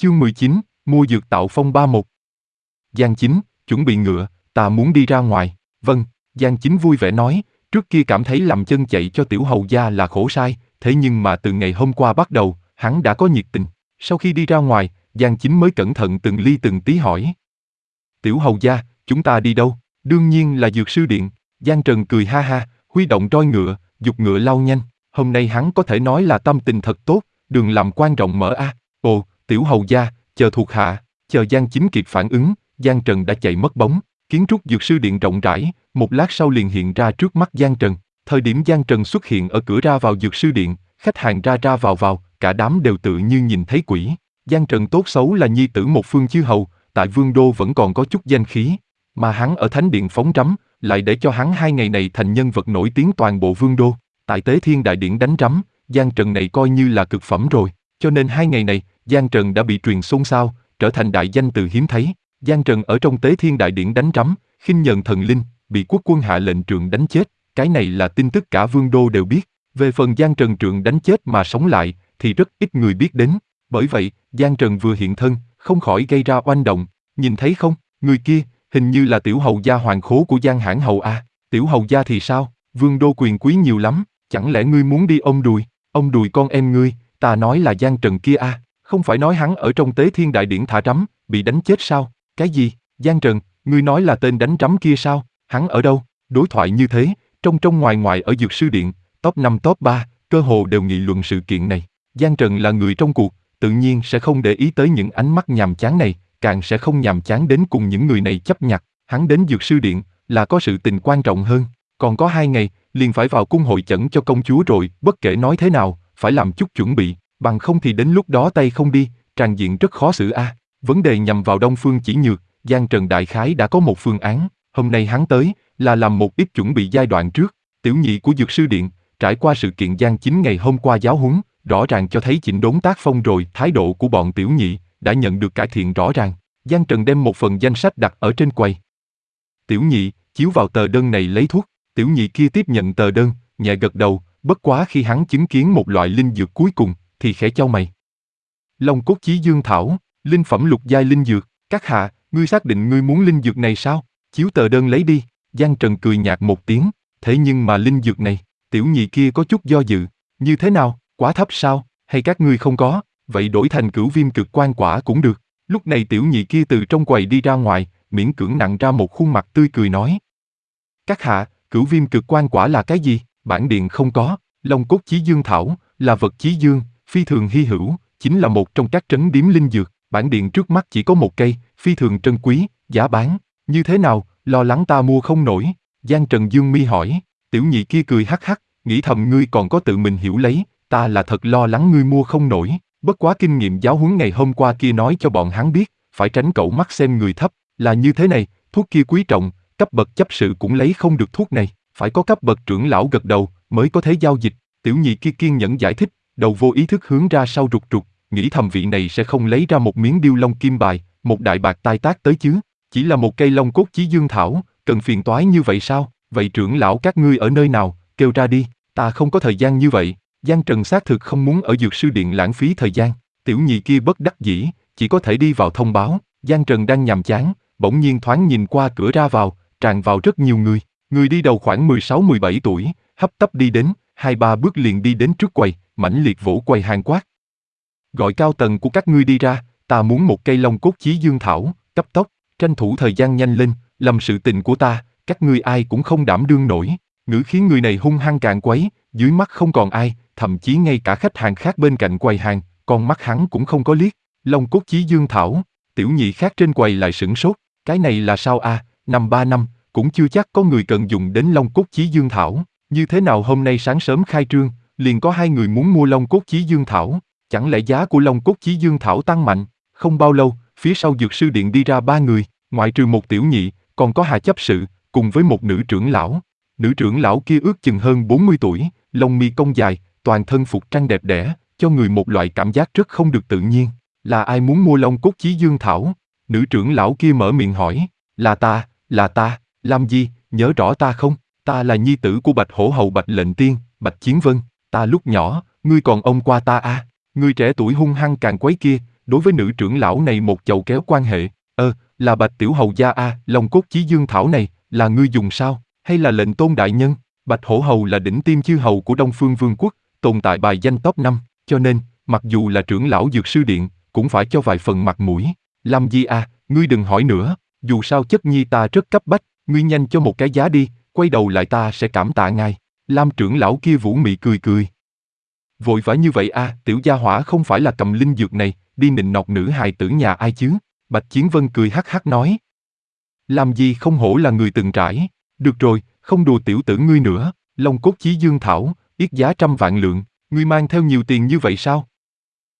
Chương 19, mua dược tạo phong ba một. Giang Chính, chuẩn bị ngựa, ta muốn đi ra ngoài. Vâng, Giang Chính vui vẻ nói, trước kia cảm thấy làm chân chạy cho tiểu hầu gia là khổ sai, thế nhưng mà từ ngày hôm qua bắt đầu, hắn đã có nhiệt tình. Sau khi đi ra ngoài, Giang Chính mới cẩn thận từng ly từng tí hỏi. Tiểu hầu gia, chúng ta đi đâu? Đương nhiên là dược sư điện. Giang Trần cười ha ha, huy động roi ngựa, giục ngựa lao nhanh. Hôm nay hắn có thể nói là tâm tình thật tốt, đường làm quan rộng mở a. Ồ, tiểu hầu gia, chờ thuộc hạ. Chờ Giang Chính kịp phản ứng, Giang Trần đã chạy mất bóng. Kiến trúc dược sư điện rộng rãi, một lát sau liền hiện ra trước mắt Giang Trần. Thời điểm Giang Trần xuất hiện ở cửa ra vào dược sư điện, khách hàng ra ra vào, cả đám đều tự như nhìn thấy quỷ. Giang Trần tốt xấu là nhi tử một phương chư hầu, tại Vương Đô vẫn còn có chút danh khí, mà hắn ở Thánh Điện phóng rắm, lại để cho hắn 2 ngày này thành nhân vật nổi tiếng toàn bộ Vương Đô. Tại Tế Thiên Đại Điển đánh rắm, Giang Trần này coi như là cực phẩm rồi, cho nên 2 ngày này, Giang Trần đã bị truyền xôn xao, trở thành đại danh từ hiếm thấy. Giang Trần ở trong Tế Thiên Đại Điển đánh rắm, khinh nhờn thần linh, bị quốc quân hạ lệnh trượng đánh chết, cái này là tin tức cả Vương Đô đều biết. Về phần Giang Trần trượng đánh chết mà sống lại, thì rất ít người biết đến. Bởi vậy, Giang Trần vừa hiện thân, không khỏi gây ra oanh động. Nhìn thấy không, người kia, hình như là tiểu hầu gia hoàng khố của Giang Hãn Hầu a. Tiểu hầu gia thì sao? Vương Đô quyền quý nhiều lắm, chẳng lẽ ngươi muốn đi ôm đùi? Ôm đùi con em ngươi, ta nói là Giang Trần kia a. Không phải nói hắn ở trong Tế Thiên Đại Điển thả rắm, bị đánh chết sao? Cái gì? Giang Trần, ngươi nói là tên đánh rắm kia sao? Hắn ở đâu? Đối thoại như thế, trong ngoài ở dược sư điện, top 5 top 3, cơ hồ đều nghị luận sự kiện này. Giang Trần là người trong cuộc, tự nhiên sẽ không để ý tới những ánh mắt nhàm chán này, càng sẽ không nhàm chán đến cùng những người này chấp nhặt. Hắn đến dược sư điện là có sự tình quan trọng hơn, còn có 2 ngày, liền phải vào cung hội chẩn cho công chúa rồi. Bất kể nói thế nào, phải làm chút chuẩn bị, bằng không thì đến lúc đó tay không đi, tràn diện rất khó xử a. Vấn đề nhằm vào Đông Phương Chỉ Nhược, Giang Trần đại khái đã có một phương án. Hôm nay hắn tới là làm một ít chuẩn bị giai đoạn trước. Tiểu nhị của dược sư điện, trải qua sự kiện Giang Chính ngày hôm qua giáo huấn, rõ ràng cho thấy chỉnh đốn tác phong rồi. Thái độ của bọn tiểu nhị đã nhận được cải thiện rõ ràng. Giang Trần đem một phần danh sách đặt ở trên quầy. Tiểu nhị, chiếu vào tờ đơn này lấy thuốc. Tiểu nhị kia tiếp nhận tờ đơn, nhẹ gật đầu, bất quá khi hắn chứng kiến một loại linh dược cuối cùng, thì khẽ chau mày. Long cốt chí dương thảo, linh phẩm lục giai linh dược. Các hạ, ngươi xác định ngươi muốn linh dược này sao? Chiếu tờ đơn lấy đi. Giang Trần cười nhạt một tiếng, thế nhưng mà linh dược này, tiểu nhị kia có chút do dự. Như thế nào, quá thấp sao, hay các ngươi không có, vậy đổi thành cửu viêm cực quan quả cũng được. Lúc này tiểu nhị kia từ trong quầy đi ra ngoài, miễn cưỡng nặn ra một khuôn mặt tươi cười nói. Các hạ, cửu viêm cực quan quả là cái gì? Bản điện không có. Long cốt chí dương thảo là vật chí dương, phi thường hy hữu, chính là một trong các trấn điếm linh dược. Bản điện trước mắt chỉ có một cây, phi thường trân quý, giá bán như thế nào? Lo lắng ta mua không nổi. Giang Trần dương mi hỏi. Tiểu nhị kia cười hắc hắc, nghĩ thầm ngươi còn có tự mình hiểu lấy, ta là thật lo lắng ngươi mua không nổi. Bất quá kinh nghiệm giáo huấn ngày hôm qua kia nói cho bọn hắn biết, phải tránh cậu mắt xem người thấp, là như thế này, thuốc kia quý trọng, cấp bậc chấp sự cũng lấy không được thuốc này, phải có cấp bậc trưởng lão gật đầu mới có thể giao dịch. Tiểu nhị kia kiên nhẫn giải thích, đầu vô ý thức hướng ra sau rụt rụt, nghĩ thầm vị này sẽ không lấy ra một miếng điêu long kim bài, một đại bạc tai tác tới chứ, chỉ là một cây long cốt chí dương thảo, cần phiền toái như vậy sao? Vậy trưởng lão các ngươi ở nơi nào, kêu ra đi, ta không có thời gian như vậy. Giang Trần xác thực không muốn ở dược sư điện lãng phí thời gian. Tiểu nhị kia bất đắc dĩ, chỉ có thể đi vào thông báo. Giang Trần đang nhàm chán, bỗng nhiên thoáng nhìn qua cửa ra vào, tràn vào rất nhiều người. Người đi đầu khoảng 16-17 tuổi, hấp tấp đi đến, 2-3 bước liền đi đến trước quầy, mãnh liệt vỗ quầy hàng quát. Gọi cao tầng của các ngươi đi ra, ta muốn một cây long cốt chí dương thảo, cấp tốc, tranh thủ thời gian nhanh lên, làm sự tình của ta, các ngươi ai cũng không đảm đương nổi. Ngữ khí người này hung hăng càn quấy, dưới mắt không còn ai, thậm chí ngay cả khách hàng khác bên cạnh quầy hàng, con mắt hắn cũng không có liếc. Long cốt chí dương thảo, tiểu nhị khác trên quầy lại sửng sốt, cái này là sao a? Năm 3 năm, cũng chưa chắc có người cần dùng đến long cốt chí dương thảo. Như thế nào hôm nay sáng sớm khai trương, liền có 2 người muốn mua long cốt chí dương thảo, chẳng lẽ giá của long cốt chí dương thảo tăng mạnh? Không bao lâu, phía sau dược sư điện đi ra 3 người, ngoại trừ một tiểu nhị, còn có hạ chấp sự, cùng với một nữ trưởng lão. Nữ trưởng lão kia ước chừng hơn 40 tuổi, lông mi cong dài, toàn thân phục trang đẹp đẽ, cho người một loại cảm giác rất không được tự nhiên. Là ai muốn mua long cốt chí dương thảo? Nữ trưởng lão kia mở miệng hỏi. Là ta, làm gì, nhớ rõ ta không? Ta là nhi tử của Bạch Hổ Hầu Bạch Lệnh Tiên, Bạch Chiến Vân, ta lúc nhỏ, ngươi còn ôm qua ta à? Người trẻ tuổi hung hăng càn quấy kia, đối với nữ trưởng lão này một chầu kéo quan hệ. Là Bạch tiểu hầu gia a, Long cốt chí dương thảo này, là ngươi dùng sao, hay là lệnh tôn đại nhân? Bạch hổ hầu là đỉnh tiêm chư hầu của Đông Phương Vương quốc, tồn tại bài danh top 5, cho nên, mặc dù là trưởng lão dược sư điện, cũng phải cho vài phần mặt mũi. Làm gì à, ngươi đừng hỏi nữa, dù sao chất nhi ta rất cấp bách, ngươi nhanh cho một cái giá đi, quay đầu lại ta sẽ cảm tạ ngài. Lam trưởng lão kia vũ mị cười cười. Vội vã như vậy à, tiểu gia hỏa không phải là cầm linh dược này, đi nịnh nọt nữ hài tử nhà ai chứ? Bạch Chiến Vân cười hắc hắc nói. Làm gì không hổ là người từng trải, được rồi, không đùa tiểu tử ngươi nữa, Long cốt chí dương thảo, yết giá 100 vạn lượng, ngươi mang theo nhiều tiền như vậy sao?